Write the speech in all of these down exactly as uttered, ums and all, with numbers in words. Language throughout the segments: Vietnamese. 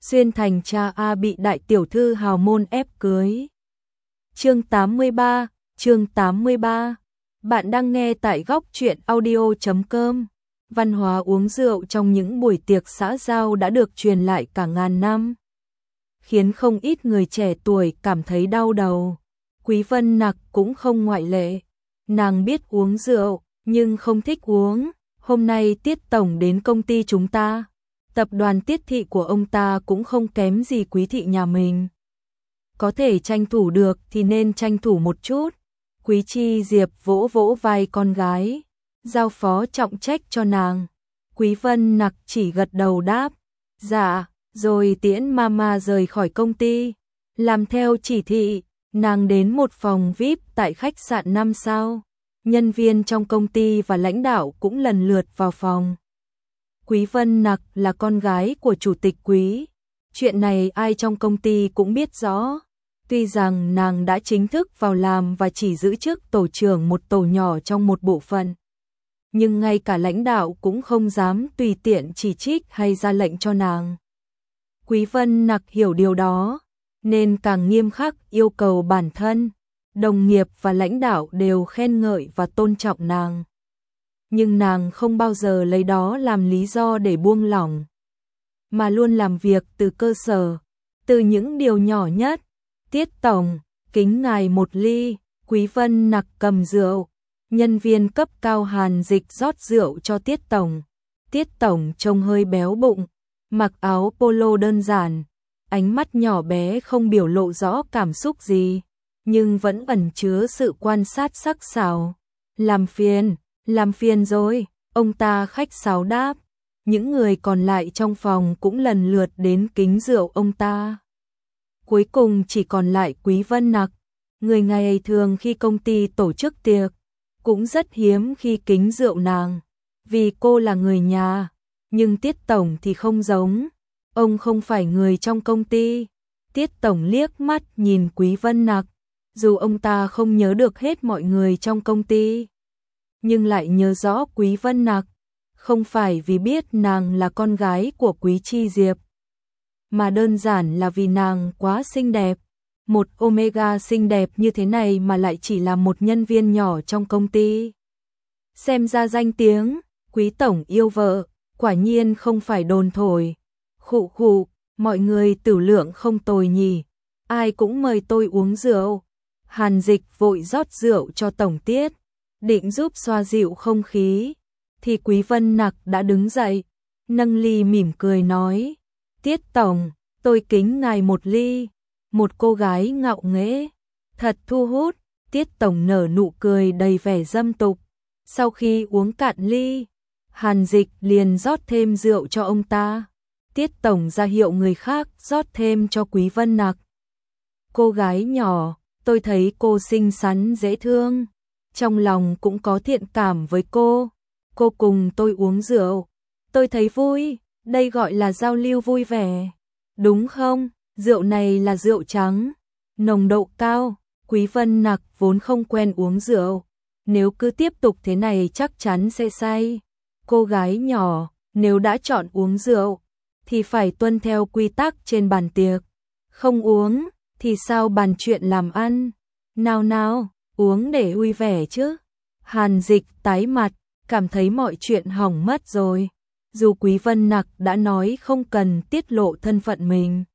Xuyên thành cha A bị đại tiểu thư hào môn ép cưới. Chương tám mươi ba, chương tám mươi ba. Bạn đang nghe tại góc truyện audio chấm com. Văn hóa uống rượu trong những buổi tiệc xã giao đã được truyền lại cả ngàn năm, khiến không ít người trẻ tuổi cảm thấy đau đầu. Quý Vân Nặc cũng không ngoại lệ. Nàng biết uống rượu, nhưng không thích uống. Hôm nay Tiết tổng đến công ty chúng ta. Tập đoàn Tiết thị của ông ta cũng không kém gì Quý thị nhà mình. Có thể tranh thủ được thì nên tranh thủ một chút. Quý Chi Diệp vỗ vỗ vai con gái, giao phó trọng trách cho nàng. Quý Vân Nặc chỉ gật đầu đáp, dạ, rồi tiễn mama rời khỏi công ty. Làm theo chỉ thị, nàng đến một phòng vi ai pi tại khách sạn năm sao. Nhân viên trong công ty và lãnh đạo cũng lần lượt vào phòng. Quý Vân Nặc là con gái của chủ tịch Quý. Chuyện này ai trong công ty cũng biết rõ. Tuy rằng nàng đã chính thức vào làm và chỉ giữ chức tổ trưởng một tổ nhỏ trong một bộ phận, nhưng ngay cả lãnh đạo cũng không dám tùy tiện chỉ trích hay ra lệnh cho nàng. Quý Vân Nặc hiểu điều đó, nên càng nghiêm khắc yêu cầu bản thân, đồng nghiệp và lãnh đạo đều khen ngợi và tôn trọng nàng. Nhưng nàng không bao giờ lấy đó làm lý do để buông lỏng, mà luôn làm việc từ cơ sở, từ những điều nhỏ nhất. Tiết tổng, kính ngài một ly. Quý Vân Nặc cầm rượu. Nhân viên cấp cao Hàn Dịch rót rượu cho Tiết tổng. Tiết tổng trông hơi béo bụng, mặc áo polo đơn giản, ánh mắt nhỏ bé không biểu lộ rõ cảm xúc gì, nhưng vẫn ẩn chứa sự quan sát sắc sảo. Làm phiền, làm phiền rồi, ông ta khách sáo đáp. Những người còn lại trong phòng cũng lần lượt đến kính rượu ông ta. Cuối cùng chỉ còn lại Quý Vân Nặc, người ngày thường khi công ty tổ chức tiệc, cũng rất hiếm khi kính rượu nàng, vì cô là người nhà, nhưng Tiết tổng thì không giống, ông không phải người trong công ty. Tiết tổng liếc mắt nhìn Quý Vân Nặc, dù ông ta không nhớ được hết mọi người trong công ty, nhưng lại nhớ rõ Quý Vân Nặc, không phải vì biết nàng là con gái của Quý Chi Diệp, mà đơn giản là vì nàng quá xinh đẹp. Một Omega xinh đẹp như thế này mà lại chỉ là một nhân viên nhỏ trong công ty. Xem ra danh tiếng, Quý tổng yêu vợ, quả nhiên không phải đồn thổi. Khụ khụ, mọi người tử lượng không tồi nhỉ, ai cũng mời tôi uống rượu. Hàn Dịch vội rót rượu cho tổng Tiết, định giúp xoa dịu không khí, thì Quý Vân Nặc đã đứng dậy, nâng ly mỉm cười nói, Tiết tổng, tôi kính ngài một ly. Một cô gái ngạo nghễ, thật thu hút. Tiết tổng nở nụ cười đầy vẻ dâm tục. Sau khi uống cạn ly, Hàn Dịch liền rót thêm rượu cho ông ta. Tiết tổng ra hiệu người khác rót thêm cho Quý Vân Nặc. Cô gái nhỏ, tôi thấy cô xinh xắn dễ thương, trong lòng cũng có thiện cảm với cô. Cô cùng tôi uống rượu, tôi thấy vui, đây gọi là giao lưu vui vẻ, đúng không? Rượu này là rượu trắng, nồng độ cao. Quý Vân Nặc vốn không quen uống rượu, nếu cứ tiếp tục thế này chắc chắn sẽ say. Cô gái nhỏ, nếu đã chọn uống rượu, thì phải tuân theo quy tắc trên bàn tiệc. Không uống, thì sao bàn chuyện làm ăn? Nào nào, uống để vui vẻ chứ. Hàn Dịch tái mặt, cảm thấy mọi chuyện hỏng mất rồi. Dù Quý Vân Nặc đã nói không cần tiết lộ thân phận mình.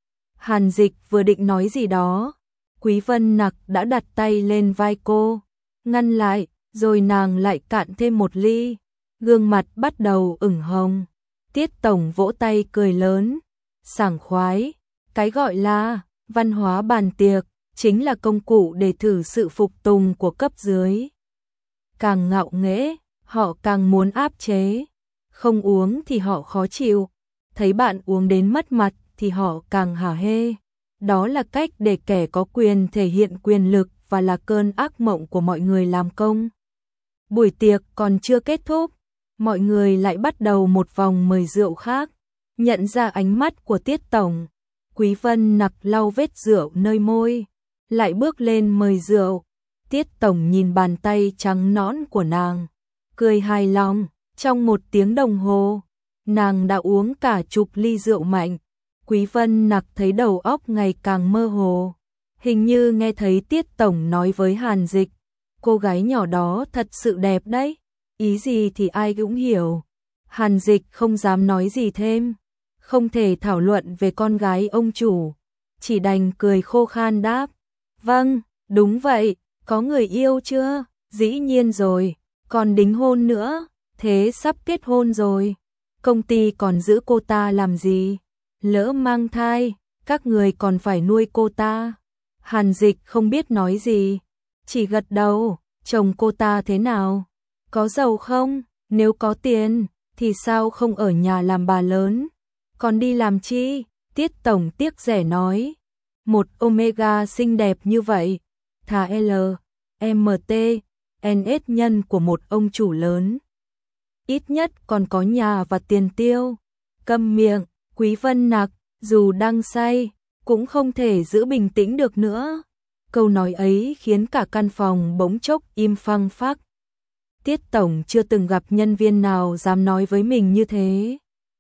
Hàn Dịch vừa định nói gì đó, Quý Vân Nặc đã đặt tay lên vai cô, ngăn lại, rồi nàng lại cạn thêm một ly, gương mặt bắt đầu ửng hồng. Tiết tổng vỗ tay cười lớn, sảng khoái, cái gọi là văn hóa bàn tiệc, chính là công cụ để thử sự phục tùng của cấp dưới. Càng ngạo nghễ, họ càng muốn áp chế, không uống thì họ khó chịu, thấy bạn uống đến mất mặt thì họ càng hả hê. Đó là cách để kẻ có quyền thể hiện quyền lực và là cơn ác mộng của mọi người làm công. Buổi tiệc còn chưa kết thúc, mọi người lại bắt đầu một vòng mời rượu khác. Nhận ra ánh mắt của Tiết tổng, Quý Vân Nặc lau vết rượu nơi môi, lại bước lên mời rượu. Tiết tổng nhìn bàn tay trắng nõn của nàng, cười hài lòng. Trong một tiếng đồng hồ, nàng đã uống cả chục ly rượu mạnh. Quý Vân Nặc thấy đầu óc ngày càng mơ hồ. Hình như nghe thấy Tiết Tổng nói với Hàn Dịch, cô gái nhỏ đó thật sự đẹp đấy. Ý gì thì ai cũng hiểu. Hàn Dịch không dám nói gì thêm. Không thể thảo luận về con gái ông chủ. Chỉ đành cười khô khan đáp. Vâng, đúng vậy, có người yêu chưa? Dĩ nhiên rồi, còn đính hôn nữa, thế sắp kết hôn rồi. Công ty còn giữ cô ta làm gì? Lỡ mang thai, các người còn phải nuôi cô ta. Hàn Dịch không biết nói gì, chỉ gật đầu. Chồng cô ta thế nào? Có giàu không? Nếu có tiền, thì sao không ở nhà làm bà lớn? Còn đi làm chi? Tiết Tổng tiếc rẻ nói. Một Omega xinh đẹp như vậy, thà L, M T, N S nhân của một ông chủ lớn. Ít nhất còn có nhà và tiền tiêu. Câm miệng, Quý Vân Nặc, dù đang say, cũng không thể giữ bình tĩnh được nữa. Câu nói ấy khiến cả căn phòng bỗng chốc im phăng phắc. Tiết Tổng chưa từng gặp nhân viên nào dám nói với mình như thế.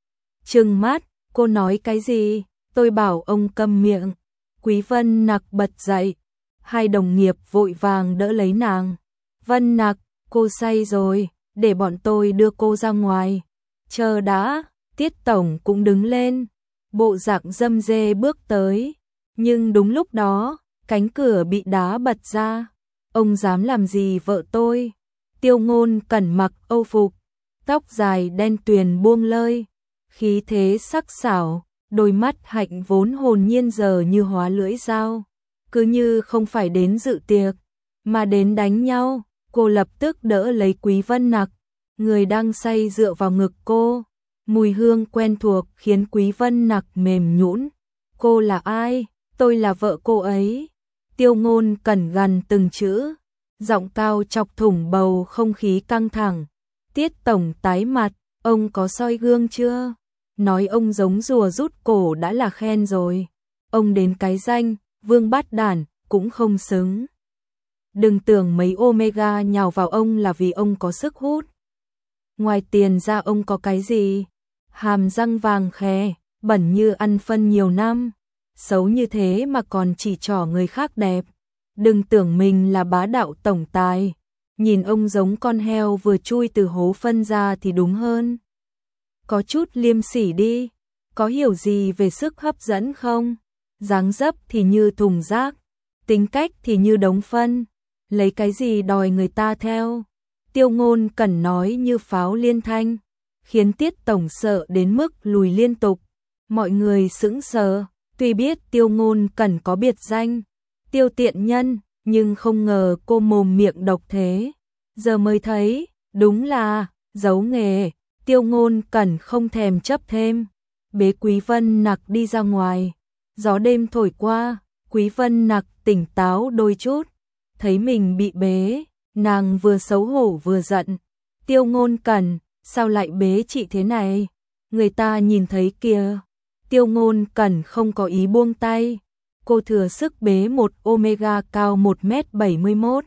Trừng mắt, cô nói cái gì? Tôi bảo ông câm miệng. Quý Vân Nặc bật dậy. Hai đồng nghiệp vội vàng đỡ lấy nàng. Vân Nặc, cô say rồi, để bọn tôi đưa cô ra ngoài. Chờ đã, Tiết Tổng cũng đứng lên. Bộ dạng dâm dê bước tới. Nhưng đúng lúc đó, cánh cửa bị đá bật ra. Ông dám làm gì vợ tôi? Tiêu Ngôn Cẩn mặc âu phục, tóc dài đen tuyền buông lơi, khí thế sắc sảo, đôi mắt hạnh vốn hồn nhiên giờ như hóa lưỡi dao, cứ như không phải đến dự tiệc, mà đến đánh nhau. Cô lập tức đỡ lấy Quý Vân Nặc, người đang say dựa vào ngực cô. Mùi hương quen thuộc khiến Quý Vân Nặc mềm nhũn. Cô là ai? Tôi là vợ cô ấy. Tiêu Ngôn Cẩn gằn từng chữ, giọng cao chọc thủng bầu không khí căng thẳng. Tiết Tổng tái mặt, ông có soi gương chưa? Nói ông giống rùa rút cổ đã là khen rồi. Ông đến cái danh Vương Bát Đản cũng không xứng. Đừng tưởng mấy Omega nhào vào ông là vì ông có sức hút. Ngoài tiền ra ông có cái gì? Hàm răng vàng khè, bẩn như ăn phân nhiều năm. Xấu như thế mà còn chỉ trỏ người khác đẹp. Đừng tưởng mình là bá đạo tổng tài. Nhìn ông giống con heo vừa chui từ hố phân ra thì đúng hơn. Có chút liêm sỉ đi. Có hiểu gì về sức hấp dẫn không? Dáng dấp thì như thùng rác, tính cách thì như đống phân. Lấy cái gì đòi người ta theo? Tiêu Ngôn Cẩn nói như pháo liên thanh, khiến Tiết Tổng sợ đến mức lùi liên tục. Mọi người sững sờ, tuy biết Tiêu Ngôn Cẩn có biệt danh Tiêu Tiện Nhân, nhưng không ngờ cô mồm miệng độc thế. Giờ mới thấy, đúng là giấu nghề. Tiêu Ngôn Cẩn không thèm chấp thêm, bế Quý Vân Nặc đi ra ngoài. Gió đêm thổi qua, Quý Vân Nặc tỉnh táo đôi chút, thấy mình bị bế, nàng vừa xấu hổ vừa giận. Tiêu Ngôn Cẩn, sao lại bế chị thế này? Người ta nhìn thấy kìa. Tiêu Ngôn Cẩn không có ý buông tay. Cô thừa sức bế một Omega cao một mét bảy mươi mốt.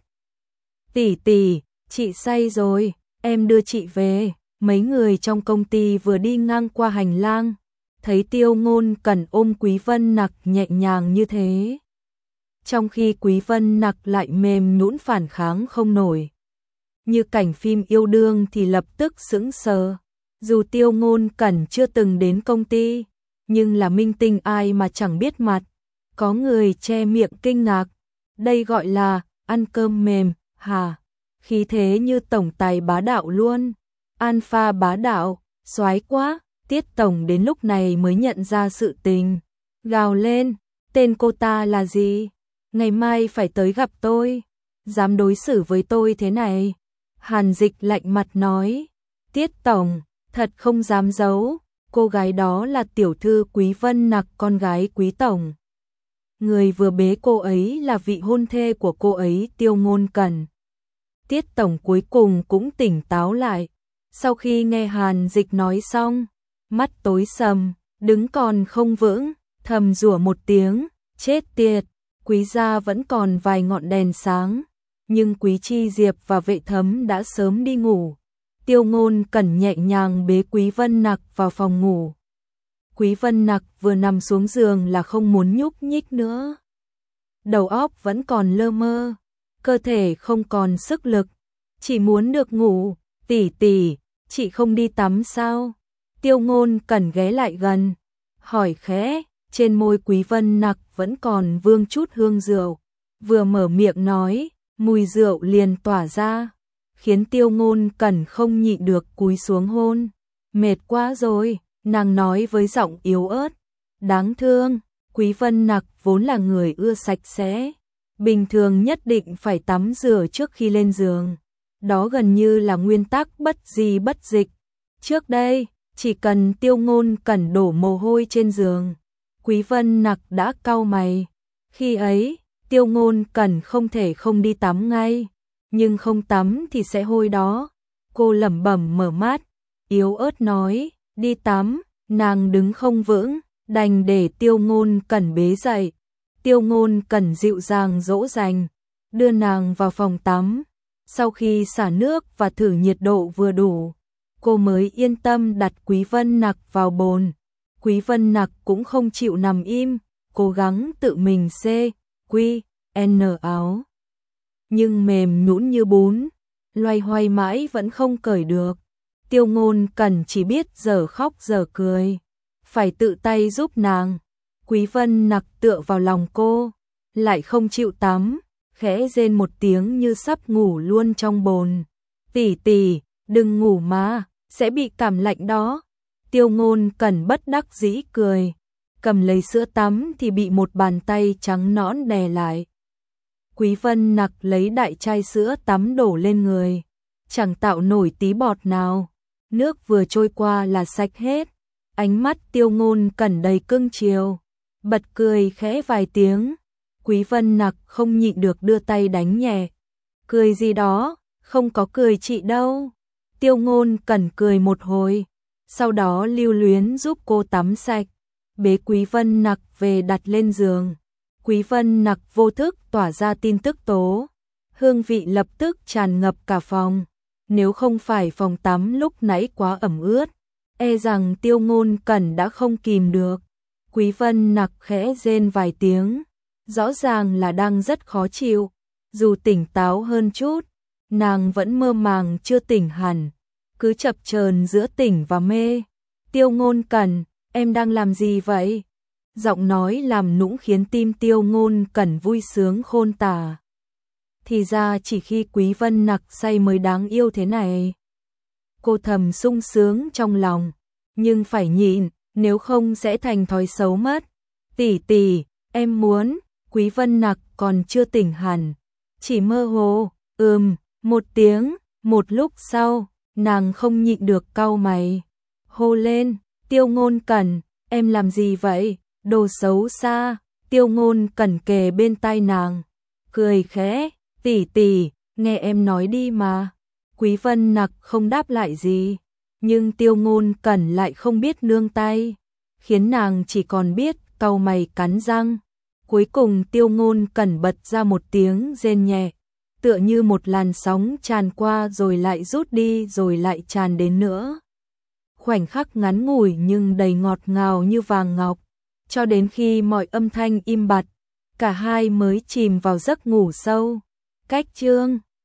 Tỷ tỷ, chị say rồi, em đưa chị về. Mấy người trong công ty vừa đi ngang qua hành lang, thấy Tiêu Ngôn Cẩn ôm Quý Vân Nặc nhẹ nhàng như thế. Trong khi Quý Vân Nặc lại mềm nhũn phản kháng không nổi. Như cảnh phim yêu đương thì lập tức sững sờ. Dù Tiêu Ngôn Cẩn chưa từng đến công ty, nhưng là minh tinh ai mà chẳng biết mặt. Có người che miệng kinh ngạc. Đây gọi là ăn cơm mềm, hả? Khí thế như tổng tài bá đạo luôn. Alpha bá đạo, soái quá. Tiết Tổng đến lúc này mới nhận ra sự tình. Gào lên, tên cô ta là gì? Ngày mai phải tới gặp tôi. Dám đối xử với tôi thế này. Hàn Dịch lạnh mặt nói. Tiết Tổng, thật không dám giấu. Cô gái đó là tiểu thư Quý Vân Nặc, con gái Quý Tổng. Người vừa bế cô ấy là vị hôn thê của cô ấy, Tiêu Ngôn Cẩn. Tiết Tổng cuối cùng cũng tỉnh táo lại. Sau khi nghe Hàn Dịch nói xong, mắt tối sầm, đứng còn không vững, thầm rủa một tiếng, chết tiệt. Quý gia vẫn còn vài ngọn đèn sáng, nhưng Quý Chi Diệp và Vệ Thấm đã sớm đi ngủ. Tiêu Ngôn Cẩn nhẹ nhàng bế Quý Vân Nặc vào phòng ngủ. Quý Vân Nặc vừa nằm xuống giường là không muốn nhúc nhích nữa. Đầu óc vẫn còn lơ mơ, cơ thể không còn sức lực, chỉ muốn được ngủ. Tỷ tỷ, chị không đi tắm sao? Tiêu Ngôn Cẩn ghé lại gần, hỏi khẽ, trên môi Quý Vân Nặc vẫn còn vương chút hương rượu. Vừa mở miệng nói, mùi rượu liền tỏa ra, khiến Tiêu Ngôn Cẩn không nhịn được cúi xuống hôn. Mệt quá rồi, nàng nói với giọng yếu ớt. Đáng thương, Quý Vân Nặc vốn là người ưa sạch sẽ, bình thường nhất định phải tắm rửa trước khi lên giường. Đó gần như là nguyên tắc bất di bất dịch. Trước đây, chỉ cần Tiêu Ngôn Cẩn đổ mồ hôi trên giường, Quý Vân Nặc đã cau mày. Khi ấy, Tiêu Ngôn Cẩn không thể không đi tắm ngay, nhưng không tắm thì sẽ hôi đó. Cô lẩm bẩm mở mắt, yếu ớt nói, đi tắm. Nàng đứng không vững, đành để Tiêu Ngôn Cẩn bế dậy. Tiêu Ngôn Cẩn dịu dàng dỗ dành, đưa nàng vào phòng tắm. Sau khi xả nước và thử nhiệt độ vừa đủ, cô mới yên tâm đặt Quý Vân Nặc vào bồn. Quý Vân Nặc cũng không chịu nằm im, cố gắng tự mình xê, quy, n áo. Nhưng mềm nhũn như bún, loay hoay mãi vẫn không cởi được. Tiêu Ngôn Cẩn chỉ biết giờ khóc giờ cười, phải tự tay giúp nàng. Quý Vân Nặc tựa vào lòng cô, lại không chịu tắm, khẽ rên một tiếng như sắp ngủ luôn trong bồn. Tỷ tỷ, đừng ngủ mà, sẽ bị cảm lạnh đó. Tiêu Ngôn Cẩn bất đắc dĩ cười, cầm lấy sữa tắm thì bị một bàn tay trắng nõn đè lại. Quý Vân Nặc lấy đại chai sữa tắm đổ lên người, chẳng tạo nổi tí bọt nào. Nước vừa trôi qua là sạch hết. Ánh mắt Tiêu Ngôn Cẩn đầy cưng chiều, bật cười khẽ vài tiếng. Quý Vân Nặc không nhịn được đưa tay đánh nhẹ. Cười gì đó, không có cười chị đâu. Tiêu Ngôn Cẩn cười một hồi, sau đó lưu luyến giúp cô tắm sạch, bế Quý Vân Nặc về đặt lên giường. Quý Vân Nặc vô thức tỏa ra tin tức tố, hương vị lập tức tràn ngập cả phòng. Nếu không phải phòng tắm lúc nãy quá ẩm ướt, e rằng Tiêu Ngôn Cẩn đã không kìm được. Quý Vân Nặc khẽ rên vài tiếng, rõ ràng là đang rất khó chịu. Dù tỉnh táo hơn chút, nàng vẫn mơ màng chưa tỉnh hẳn, cứ chập chờn giữa tỉnh và mê. Tiêu Ngôn Cẩn, em đang làm gì vậy? Giọng nói làm nũng khiến tim Tiêu Ngôn Cẩn vui sướng khôn tả. Thì ra chỉ khi Quý Vân Nặc say mới đáng yêu thế này. Cô thầm sung sướng trong lòng, nhưng phải nhịn, nếu không sẽ thành thói xấu mất. Tỷ tỷ, em muốn. Quý Vân Nặc còn chưa tỉnh hẳn, chỉ mơ hồ, ừm, một tiếng. Một lúc sau, nàng không nhịn được cau mày, hô lên, Tiêu Ngôn Cẩn, em làm gì vậy? Đồ xấu xa. Tiêu Ngôn Cẩn kề bên tai nàng, cười khẽ, tỷ tỷ, nghe em nói đi mà. Quý Vân Nặc không đáp lại gì, nhưng Tiêu Ngôn Cẩn lại không biết nương tay, khiến nàng chỉ còn biết cau mày cắn răng. Cuối cùng Tiêu Ngôn Cẩn bật ra một tiếng rên nhẹ, tựa như một làn sóng tràn qua rồi lại rút đi rồi lại tràn đến nữa. Khoảnh khắc ngắn ngủi nhưng đầy ngọt ngào như vàng ngọc, cho đến khi mọi âm thanh im bặt, cả hai mới chìm vào giấc ngủ sâu. Cách chương